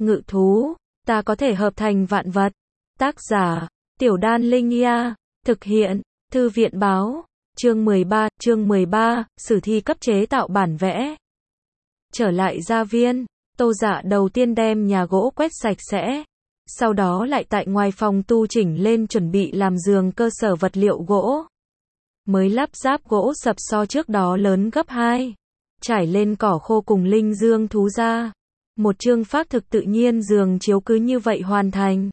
ngự thú, ta có thể hợp thành vạn vật. Tác giả, Tiểu Đan Linh Ia, thực hiện, Thư viện báo, chương 13, sử thi cấp chế tạo bản vẽ. Trở lại gia viên, Tô Dạ đầu tiên đem nhà gỗ quét sạch sẽ, sau đó lại tại ngoài phòng tu chỉnh lên chuẩn bị làm giường cơ sở vật liệu gỗ. Mới lắp ráp gỗ sập so trước đó lớn gấp 2, trải lên cỏ khô cùng linh dương thú ra. Một chương phác thực tự nhiên giường chiếu cứ như vậy hoàn thành.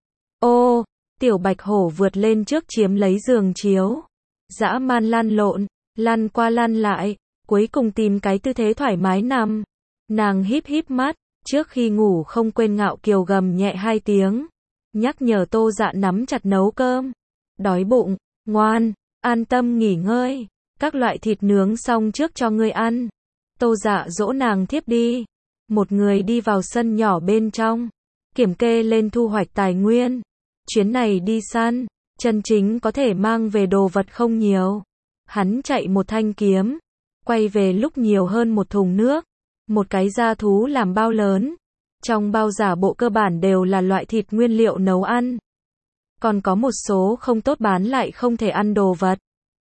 Ô, tiểu bạch hổ vượt lên trước chiếm lấy giường chiếu. Dã man lăn lộn, lăn qua lăn lại, cuối cùng tìm cái tư thế thoải mái nằm. Nàng híp híp mắt, trước khi ngủ không quên ngạo kiều gầm nhẹ 2 tiếng. Nhắc nhở Tô Dạ nắm chặt nấu cơm. Đói bụng, ngoan, an tâm nghỉ ngơi. Các loại thịt nướng xong trước cho ngươi ăn. Tô Dạ dỗ nàng thiếp đi. Một người đi vào sân nhỏ bên trong, kiểm kê lên thu hoạch tài nguyên. Chuyến này đi săn, chân chính có thể mang về đồ vật không nhiều. Hắn chạy một thanh kiếm, quay về lúc nhiều hơn một thùng nước, một cái da thú làm bao lớn. Trong bao giả bộ cơ bản đều là loại thịt nguyên liệu nấu ăn. Còn có một số không tốt bán lại không thể ăn đồ vật.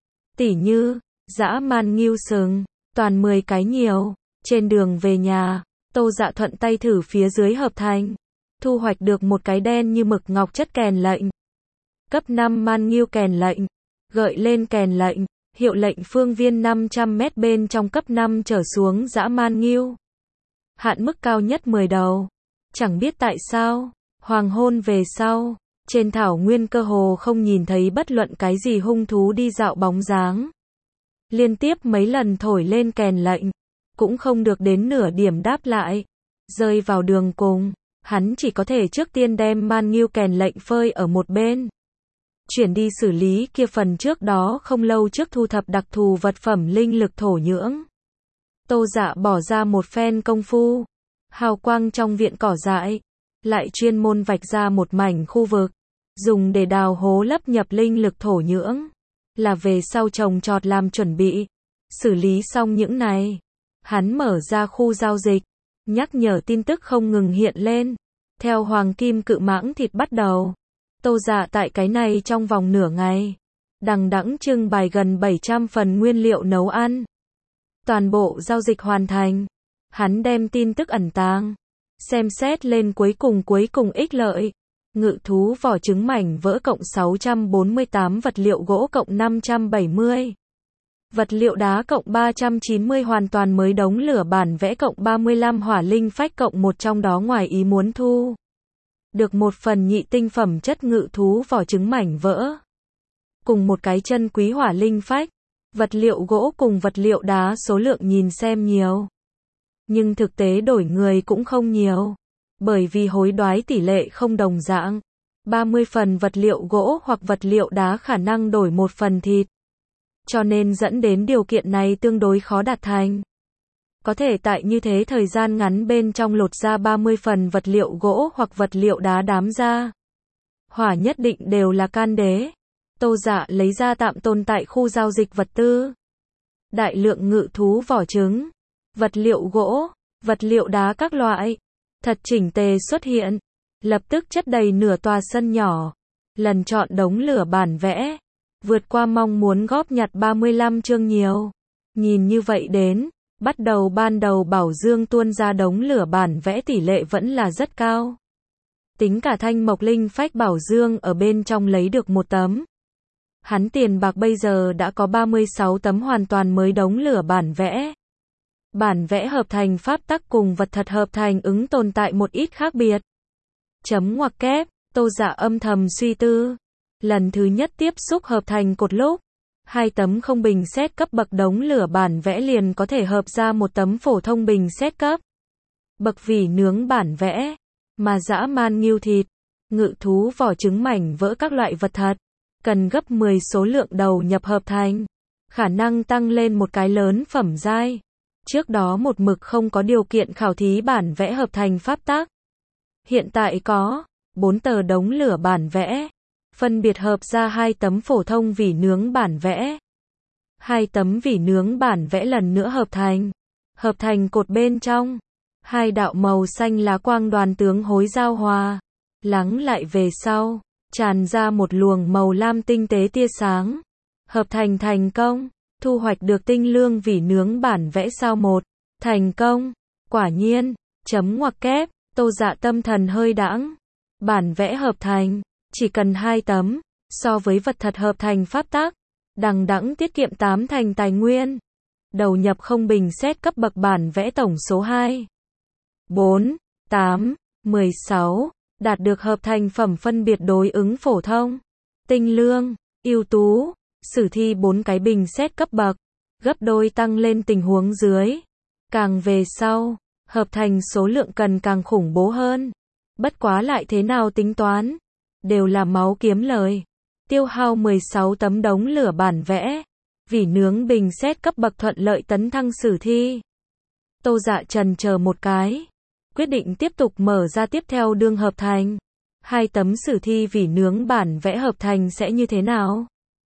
Tỉ như, dã man ngưu sừng, toàn 10 cái nhiều. Trên đường về nhà, Tô Dạ thuận tay thử phía dưới hợp thành. Thu hoạch được một cái đen như mực ngọc chất kèn lệnh. Cấp 5 man ngưu kèn lệnh. Gợi lên kèn lệnh. Hiệu lệnh phương viên 500 mét bên trong cấp 5 trở xuống dã man ngưu. Hạn mức cao nhất 10 đầu. Chẳng biết tại sao, hoàng hôn về sau, trên thảo nguyên cơ hồ không nhìn thấy bất luận cái gì hung thú đi dạo bóng dáng. Liên tiếp mấy lần thổi lên kèn lệnh, cũng không được đến nửa điểm đáp lại. Rơi vào đường cùng, hắn chỉ có thể trước tiên đem man ngưu kèn lệnh phơi ở một bên. Chuyển đi xử lý kia phần trước đó không lâu trước thu thập đặc thù vật phẩm linh lực thổ nhưỡng. Tô Dạ bỏ ra một phen công phu, hào quang trong viện cỏ dại, lại chuyên môn vạch ra một mảnh khu vực, dùng để đào hố lấp nhập linh lực thổ nhưỡng, là về sau trồng trọt làm chuẩn bị. Xử lý xong những này, hắn mở ra khu giao dịch, nhắc nhở tin tức không ngừng hiện lên. Theo hoàng kim cự mãng thịt bắt đầu, Tô Dạ tại cái này trong vòng nửa ngày, đằng đẵng trưng bày gần 700 phần nguyên liệu nấu ăn. Toàn bộ giao dịch hoàn thành, hắn đem tin tức ẩn tàng, xem xét lên cuối cùng ích lợi. Ngự thú vỏ trứng mảnh vỡ cộng 648 vật liệu gỗ cộng 570. Vật liệu đá cộng 390 hoàn toàn mới đống lửa bản vẽ cộng 35 hỏa linh phách cộng một trong đó ngoài ý muốn thu. Được một phần nhị tinh phẩm chất ngự thú vỏ trứng mảnh vỡ. Cùng một cái chân quý hỏa linh phách. Vật liệu gỗ cùng vật liệu đá số lượng nhìn xem nhiều. Nhưng thực tế đổi người cũng không nhiều. Bởi vì hối đoái tỷ lệ không đồng dạng. 30 phần vật liệu gỗ hoặc vật liệu đá khả năng đổi một phần thịt. Cho nên dẫn đến điều kiện này tương đối khó đạt thành. Có thể tại như thế thời gian ngắn bên trong lột ra 30 phần vật liệu gỗ hoặc vật liệu đá đám ra. Hỏa nhất định đều là can đế. Tô Dạ lấy ra tạm tồn tại khu giao dịch vật tư. Đại lượng ngự thú vỏ trứng, vật liệu gỗ, vật liệu đá các loại, thật chỉnh tề xuất hiện, lập tức chất đầy nửa tòa sân nhỏ. Lần chọn đống lửa bản vẽ, vượt qua mong muốn góp nhặt 35 chương nhiều. Nhìn như vậy đến, ban đầu Bảo Dương tuôn ra đống lửa bản vẽ tỷ lệ vẫn là rất cao. Tính cả thanh mộc linh phách Bảo Dương ở bên trong lấy được một tấm. Hắn tiền bạc bây giờ đã có 36 tấm hoàn toàn mới đống lửa bản vẽ. Bản vẽ hợp thành pháp tắc cùng vật thật hợp thành ứng tồn tại một ít khác biệt. Chấm ngoặc kép, Tô Dạ âm thầm suy tư. Lần thứ nhất tiếp xúc hợp thành cột lúc, 2 tấm không bình xét cấp bậc đống lửa bản vẽ liền có thể hợp ra một tấm phổ thông bình xét cấp bậc vỉ nướng bản vẽ, mà dã man ngưu thịt, ngự thú vỏ trứng mảnh vỡ các loại vật thật, cần gấp 10 số lượng đầu nhập hợp thành, khả năng tăng lên một cái lớn phẩm giai. Trước đó một mực không có điều kiện khảo thí bản vẽ hợp thành pháp tắc. Hiện tại có 4 tờ đống lửa bản vẽ, phân biệt hợp ra 2 tấm phổ thông vỉ nướng bản vẽ. 2 tấm vỉ nướng bản vẽ lần nữa hợp thành cột bên trong. Hai đạo màu xanh lá quang đoàn tướng hối giao hòa, lắng lại về sau, tràn ra một luồng màu lam tinh tế tia sáng. Hợp thành thành công, thu hoạch được tinh lương vỉ nướng bản vẽ sao 1. Thành công, quả nhiên, chấm ngoặc kép, Tô Dạ tâm thần hơi đãng. Bản vẽ hợp thành, chỉ cần 2 tấm, so với vật thật hợp thành pháp tắc, đằng đẵng tiết kiệm 8 thành tài nguyên. Đầu nhập không bình xét cấp bậc bản vẽ tổng số 2, 4, 8, 16, đạt được hợp thành phẩm phân biệt đối ứng phổ thông, tinh lương, ưu tú, sử thi 4 cái bình xét cấp bậc, gấp đôi tăng lên tình huống dưới. Càng về sau, hợp thành số lượng cần càng khủng bố hơn. Bất quá lại thế nào tính toán, đều là máu kiếm lời. Tiêu hao 16 tấm đống lửa bản vẽ, vỉ nướng bình xét cấp bậc thuận lợi tấn thăng sử thi. Tô Dạ chần chờ một cái, quyết định tiếp tục mở ra tiếp theo đường hợp thành. 2 tấm sử thi vỉ nướng bản vẽ hợp thành sẽ như thế nào?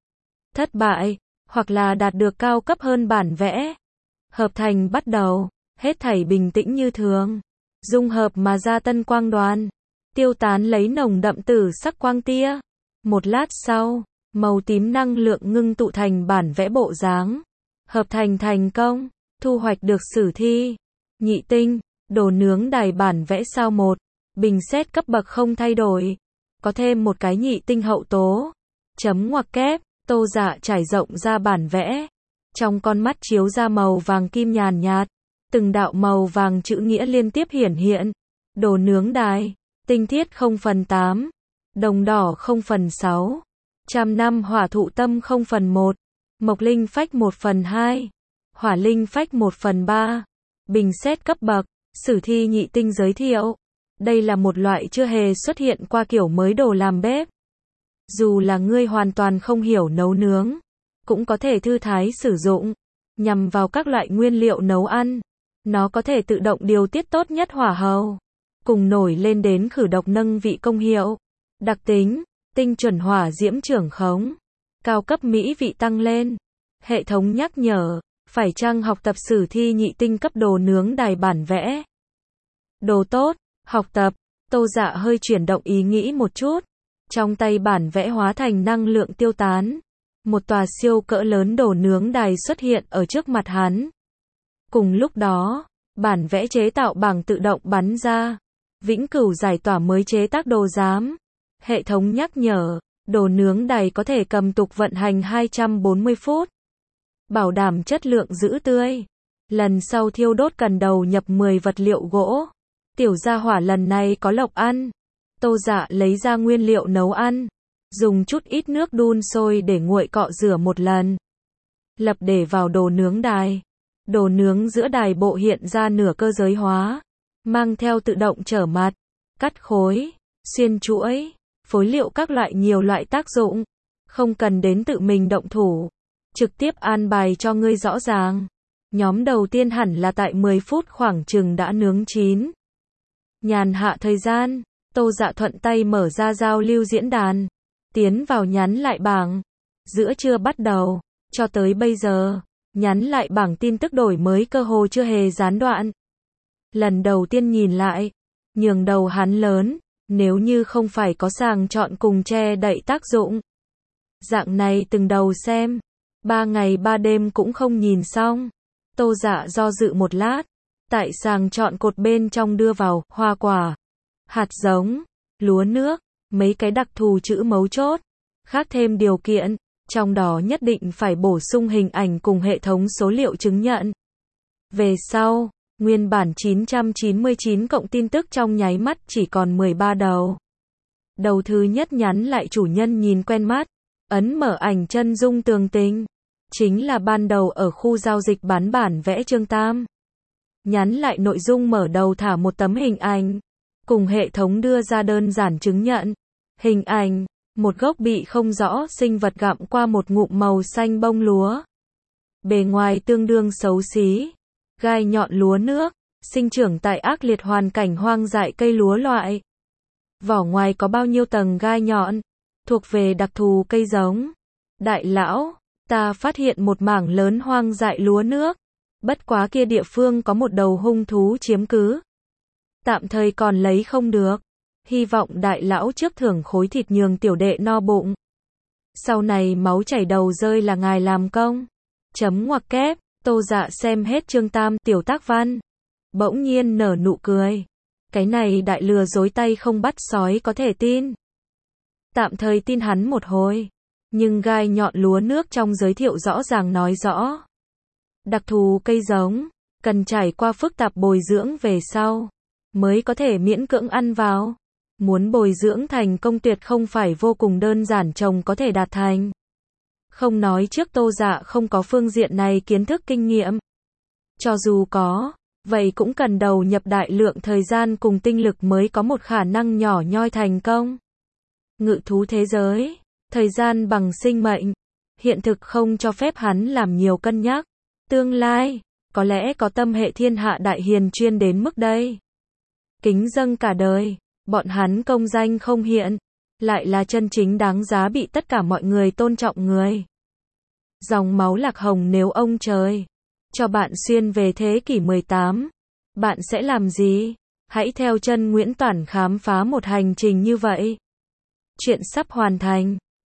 Thất bại, hoặc là đạt được cao cấp hơn bản vẽ. Hợp thành bắt đầu, hết thảy bình tĩnh như thường. Dung hợp mà ra tân quang đoàn, tiêu tán lấy nồng đậm tử sắc quang tia. Một lát sau, màu tím năng lượng ngưng tụ thành bản vẽ bộ dáng. Hợp thành thành công, thu hoạch được sử thi, nhị tinh, đồ nướng đài bản vẽ sao 1. Bình xét cấp bậc không thay đổi. Có thêm một cái nhị tinh hậu tố. Chấm ngoặc kép, Tô Dạ trải rộng ra bản vẽ. Trong con mắt chiếu ra màu vàng kim nhàn nhạt. Từng đạo màu vàng chữ nghĩa liên tiếp hiển hiện. Đồ nướng đài, tinh thiết 0/8, đồng đỏ 0/6, trăm năm hỏa thụ tâm 0/1, mộc linh phách 1/2, hỏa linh phách 1/3. Bình xét cấp bậc, sử thi nhị tinh giới thiệu. Đây là một loại chưa hề xuất hiện qua kiểu mới đồ làm bếp. Dù là ngươi hoàn toàn không hiểu nấu nướng, cũng có thể thư thái sử dụng, nhằm vào các loại nguyên liệu nấu ăn. Nó có thể tự động điều tiết tốt nhất hỏa hầu, cùng nổi lên đến khử độc nâng vị công hiệu. Đặc tính, tinh chuẩn hỏa diễm trưởng khống, cao cấp mỹ vị tăng lên. Hệ thống nhắc nhở, phải chăng học tập sử thi nhị tinh cấp đồ nướng đài bản vẽ? Đồ tốt, học tập. Tô Dạ hơi chuyển động ý nghĩ một chút. Trong tay bản vẽ hóa thành năng lượng tiêu tán. Một tòa siêu cỡ lớn đồ nướng đài xuất hiện ở trước mặt hắn. Cùng lúc đó, bản vẽ chế tạo bảng tự động bắn ra. Vĩnh cửu giải tỏa mới chế tác đồ giám. Hệ thống nhắc nhở, đồ nướng đài có thể cầm tục vận hành 240 phút. Bảo đảm chất lượng giữ tươi. Lần sau thiêu đốt cần đầu nhập 10 vật liệu gỗ. Tiểu gia hỏa lần này có lộc ăn. Tô Dạ lấy ra nguyên liệu nấu ăn. Dùng chút ít nước đun sôi để nguội cọ rửa một lần. Lập để vào đồ nướng đài. Đồ nướng giữa đài bộ hiện ra nửa cơ giới hóa. Mang theo tự động trở mặt, cắt khối, xuyên chuỗi, phối liệu các loại nhiều loại tác dụng. Không cần đến tự mình động thủ. Trực tiếp an bài cho ngươi rõ ràng. Nhóm đầu tiên hẳn là tại 10 phút khoảng chừng đã nướng chín. Nhàn hạ thời gian, Tô Dạ thuận tay mở ra giao lưu diễn đàn. Tiến vào nhắn lại bảng. Giữa trưa bắt đầu, cho tới bây giờ, nhắn lại bảng tin tức đổi mới cơ hồ chưa hề gián đoạn. Lần đầu tiên nhìn lại, nhường đầu hắn lớn, nếu như không phải có sàng chọn cùng che đậy tác dụng. Dạng này từng đầu xem, 3 ngày 3 đêm cũng không nhìn xong. Tô Dạ do dự một lát, tại sàng chọn cột bên trong đưa vào hoa quả, hạt giống, lúa nước, mấy cái đặc thù chữ mấu chốt, khác thêm điều kiện, trong đó nhất định phải bổ sung hình ảnh cùng hệ thống số liệu chứng nhận. Về sau, nguyên bản 999 cộng tin tức trong nháy mắt chỉ còn 13 đầu. Đầu thứ nhất nhắn lại chủ nhân nhìn quen mắt, ấn mở ảnh chân dung tường tình. Chính là ban đầu ở khu giao dịch bán bản vẽ Trương Tam. Nhắn lại nội dung mở đầu thả một tấm hình ảnh, cùng hệ thống đưa ra đơn giản chứng nhận. Hình ảnh, một gốc bị không rõ sinh vật gặm qua một ngụm màu xanh bông lúa. Bề ngoài tương đương xấu xí, gai nhọn lúa nước, sinh trưởng tại ác liệt hoàn cảnh hoang dại cây lúa loại. Vỏ ngoài có bao nhiêu tầng gai nhọn, thuộc về đặc thù cây giống. Đại lão, ta phát hiện một mảng lớn hoang dại lúa nước. Bất quá kia địa phương có một đầu hung thú chiếm cứ, Tạm thời còn lấy không được. Hy vọng đại lão trước thưởng khối thịt nhường tiểu đệ no bụng. Sau này máu chảy đầu rơi là ngài làm công. Chấm ngoặc kép, Tô Dạ xem hết chương tam tiểu tác văn. Bỗng nhiên nở nụ cười. Cái này đại lừa dối tay không bắt sói có thể tin. Tạm thời tin hắn một hồi. Nhưng gai nhọn lúa nước trong giới thiệu rõ ràng nói rõ. Đặc thù cây giống, cần trải qua phức tạp bồi dưỡng về sau, mới có thể miễn cưỡng ăn vào. Muốn bồi dưỡng thành công tuyệt không phải vô cùng đơn giản trồng có thể đạt thành. Không nói trước Tô Dạ không có phương diện này kiến thức kinh nghiệm. Cho dù có, vậy cũng cần đầu nhập đại lượng thời gian cùng tinh lực mới có một khả năng nhỏ nhoi thành công. Ngự thú thế giới, thời gian bằng sinh mệnh, hiện thực không cho phép hắn làm nhiều cân nhắc. Tương lai, có lẽ có tâm hệ thiên hạ đại hiền chuyên đến mức đây. Kính dâng cả đời, bọn hắn công danh không hiện, lại là chân chính đáng giá bị tất cả mọi người tôn trọng người. Dòng máu Lạc Hồng nếu ông trời cho bạn xuyên về thế kỷ 18, bạn sẽ làm gì? Hãy theo chân Nguyễn Toản khám phá một hành trình như vậy. Chuyện sắp hoàn thành.